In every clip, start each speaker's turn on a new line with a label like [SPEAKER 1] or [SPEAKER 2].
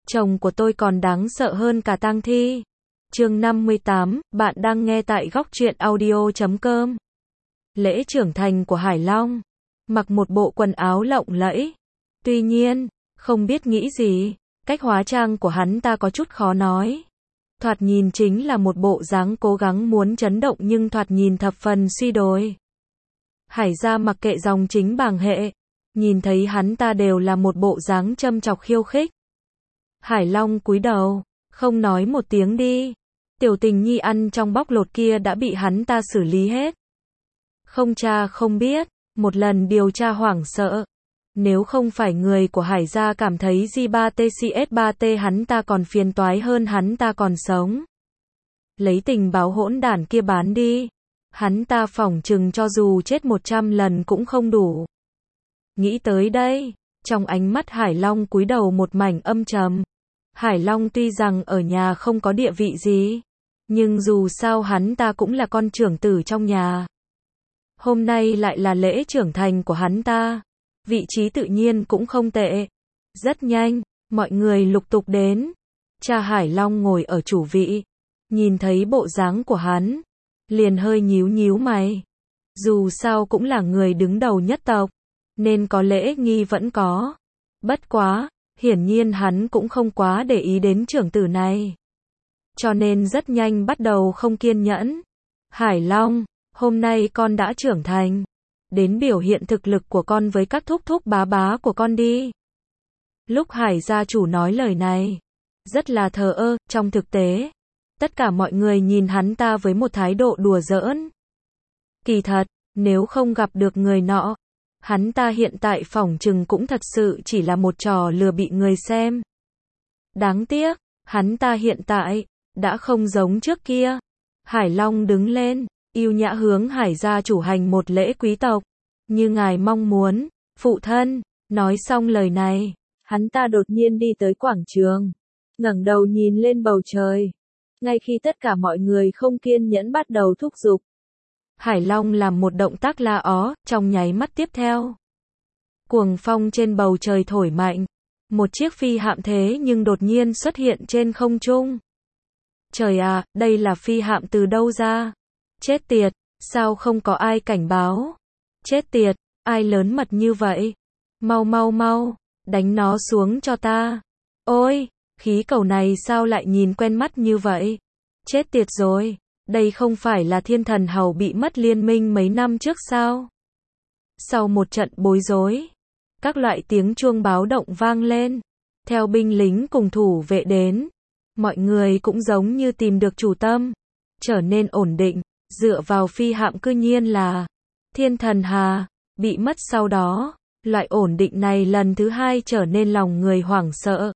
[SPEAKER 1] Chồng của tôi còn đáng sợ hơn cả tang thi. Chương 58, bạn đang nghe tại góc truyện audio.com. Lễ trưởng thành của Hải Long. Mặc một bộ quần áo lộng lẫy. Tuy nhiên, không biết nghĩ gì, cách hóa trang của hắn ta có chút khó nói. Thoạt nhìn chính là một bộ dáng cố gắng muốn chấn động nhưng thoạt nhìn thập phần suy đồi. Hải gia mặc kệ dòng chính bàng hệ, nhìn thấy hắn ta đều là một bộ dáng châm chọc khiêu khích. Hải Long cúi đầu, không nói một tiếng đi. Tiểu tình nhi ăn trong bóc lột kia đã bị hắn ta xử lý hết. Không cha không biết, một lần điều tra hoảng sợ. Nếu không phải người của Hải gia cảm thấy J3TCS3T hắn ta còn phiền toái hơn hắn ta còn sống. Lấy tình báo hỗn đản kia bán đi. Hắn ta phỏng chừng cho dù chết 100 lần cũng không đủ. Nghĩ tới đây, trong ánh mắt Hải Long cúi đầu một mảnh âm trầm. Hải Long tuy rằng ở nhà không có địa vị gì, nhưng dù sao hắn ta cũng là con trưởng tử trong nhà. Hôm nay lại là lễ trưởng thành của hắn ta. Vị trí tự nhiên cũng không tệ. Rất nhanh, mọi người lục tục đến. Cha Hải Long ngồi ở chủ vị. Nhìn thấy bộ dáng của hắn, liền hơi nhíu nhíu mày. Dù sao cũng là người đứng đầu nhất tộc, nên có lễ nghi vẫn có. Bất quá, hiển nhiên hắn cũng không quá để ý đến trưởng tử này. Cho nên rất nhanh bắt đầu không kiên nhẫn. Hải Long, hôm nay con đã trưởng thành. Đến biểu hiện thực lực của con với các thúc thúc bá bá của con đi. Lúc Hải gia chủ nói lời này, rất là thờ ơ, trong thực tế. Tất cả mọi người nhìn hắn ta với một thái độ đùa giỡn. Kỳ thật, nếu không gặp được người nọ, hắn ta hiện tại phỏng chừng cũng thật sự chỉ là một trò lừa bị người xem. Đáng tiếc, hắn ta hiện tại, đã không giống trước kia. Hải Long đứng lên, yêu nhã hướng Hải gia chủ hành một lễ quý tộc. Như ngài mong muốn, phụ thân. Nói xong lời này, hắn ta đột nhiên đi tới quảng trường, ngẩng đầu nhìn lên bầu trời. Ngay khi tất cả mọi người không kiên nhẫn bắt đầu thúc giục, Hải Long làm một động tác la ó, trong nháy mắt tiếp theo. Cuồng phong trên bầu trời thổi mạnh, một chiếc phi hạm thế nhưng đột nhiên xuất hiện trên không trung. Trời à, đây là phi hạm từ đâu ra? Chết tiệt, sao không có ai cảnh báo? Chết tiệt, ai lớn mật như vậy? Mau mau mau, đánh nó xuống cho ta. Ôi, khí cầu này sao lại nhìn quen mắt như vậy? Chết tiệt rồi, đây không phải là thiên thần hầu bị mất liên minh mấy năm trước sao? Sau một trận bối rối, các loại tiếng chuông báo động vang lên. Theo binh lính cùng thủ vệ đến, mọi người cũng giống như tìm được chủ tâm, trở nên ổn định, dựa vào phi hạm cư nhiên là thiên thần hà, bị mất sau đó, loại ổn định này lần thứ hai trở nên lòng người hoảng sợ.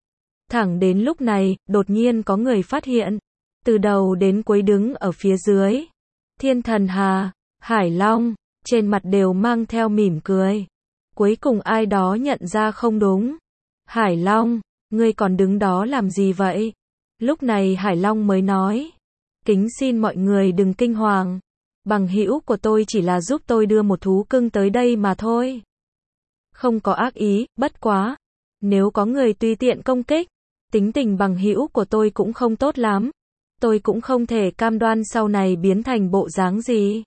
[SPEAKER 1] Thẳng đến lúc này, đột nhiên có người phát hiện, từ đầu đến cuối đứng ở phía dưới. Thiên thần hà, Hải Long, trên mặt đều mang theo mỉm cười. Cuối cùng ai đó nhận ra không đúng. Hải Long, ngươi còn đứng đó làm gì vậy? Lúc này Hải Long mới nói. Kính xin mọi người đừng kinh hoàng. Bằng hữu của tôi chỉ là giúp tôi đưa một thú cưng tới đây mà thôi. Không có ác ý, bất quá. Nếu có người tùy tiện công kích, tính tình bằng hữu của tôi cũng không tốt lắm. Tôi cũng không thể cam đoan sau này biến thành bộ dáng gì.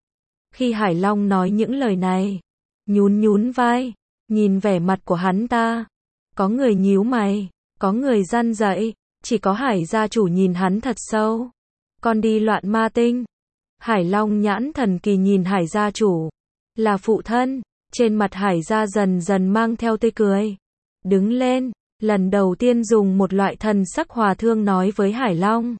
[SPEAKER 1] Khi Hải Long nói những lời này, nhún nhún vai, nhìn vẻ mặt của hắn ta. Có người nhíu mày, có người răn dậy, chỉ có Hải gia chủ nhìn hắn thật sâu. Con đi loạn ma tinh. Hải Long nhãn thần kỳ nhìn Hải gia chủ. Là phụ thân, trên mặt Hải gia dần dần mang theo tươi cười. Đứng lên, lần đầu tiên dùng một loại thần sắc hòa thương nói với Hải Long.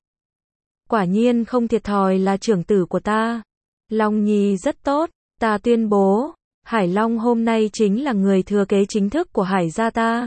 [SPEAKER 1] Quả nhiên không thiệt thòi là trưởng tử của ta. Long Nhi rất tốt, ta tuyên bố, Hải Long hôm nay chính là người thừa kế chính thức của Hải gia ta.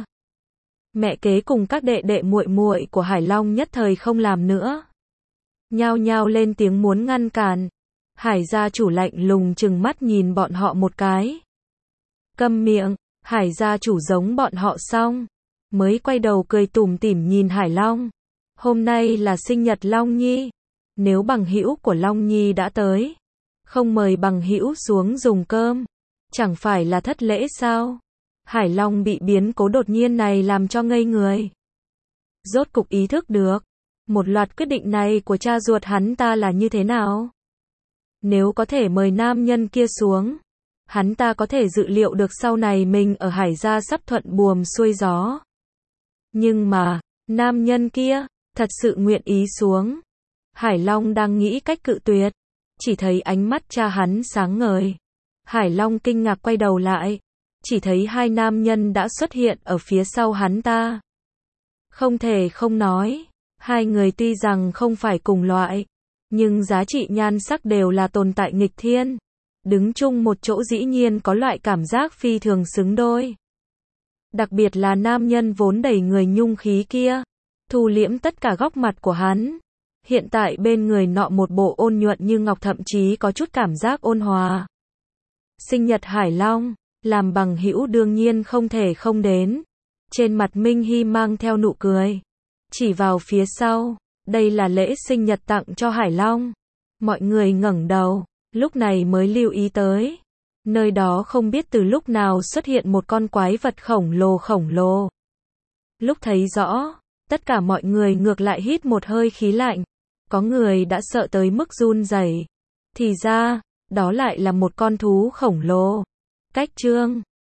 [SPEAKER 1] Mẹ kế cùng các đệ đệ muội muội của Hải Long nhất thời không làm nữa. Nhao nhao lên tiếng muốn ngăn cản. Hải gia chủ lạnh lùng trừng mắt nhìn bọn họ một cái. Câm miệng, Hải gia chủ giống bọn họ xong, mới quay đầu cười tủm tỉm nhìn Hải Long. Hôm nay là sinh nhật Long Nhi. Nếu bằng hữu của Long Nhi đã tới, không mời bằng hữu xuống dùng cơm, chẳng phải là thất lễ sao? Hải Long bị biến cố đột nhiên này làm cho ngây người. rốt cục ý thức được, một loạt quyết định này của cha ruột hắn ta là như thế nào. Nếu có thể mời nam nhân kia xuống, hắn ta có thể dự liệu được sau này mình ở Hải gia sắp thuận buồm xuôi gió. Nhưng mà, nam nhân kia, thật sự nguyện ý xuống. Hải Long đang nghĩ cách cự tuyệt, chỉ thấy ánh mắt cha hắn sáng ngời. Hải Long kinh ngạc quay đầu lại, chỉ thấy hai nam nhân đã xuất hiện ở phía sau hắn ta. Không thể không nói, hai người tuy rằng không phải cùng loại, nhưng giá trị nhan sắc đều là tồn tại nghịch thiên. Đứng chung một chỗ dĩ nhiên có loại cảm giác phi thường xứng đôi. Đặc biệt là nam nhân vốn đầy người nhung khí kia, thu liễm tất cả góc mặt của hắn. Hiện tại bên người nọ một bộ ôn nhuận như ngọc, thậm chí có chút cảm giác ôn hòa. Sinh nhật Hải Long, làm bằng hữu đương nhiên không thể không đến. Trên mặt Minh Hy mang theo nụ cười, chỉ vào phía sau, đây là lễ sinh nhật tặng cho Hải Long. Mọi người ngẩng đầu, lúc này mới lưu ý tới. Nơi đó không biết từ lúc nào xuất hiện một con quái vật khổng lồ. Lúc thấy rõ, tất cả mọi người ngược lại hít một hơi khí lạnh. Có người đã sợ tới mức run rẩy. Thì ra, đó lại là một con thú khổng lồ. Cách chương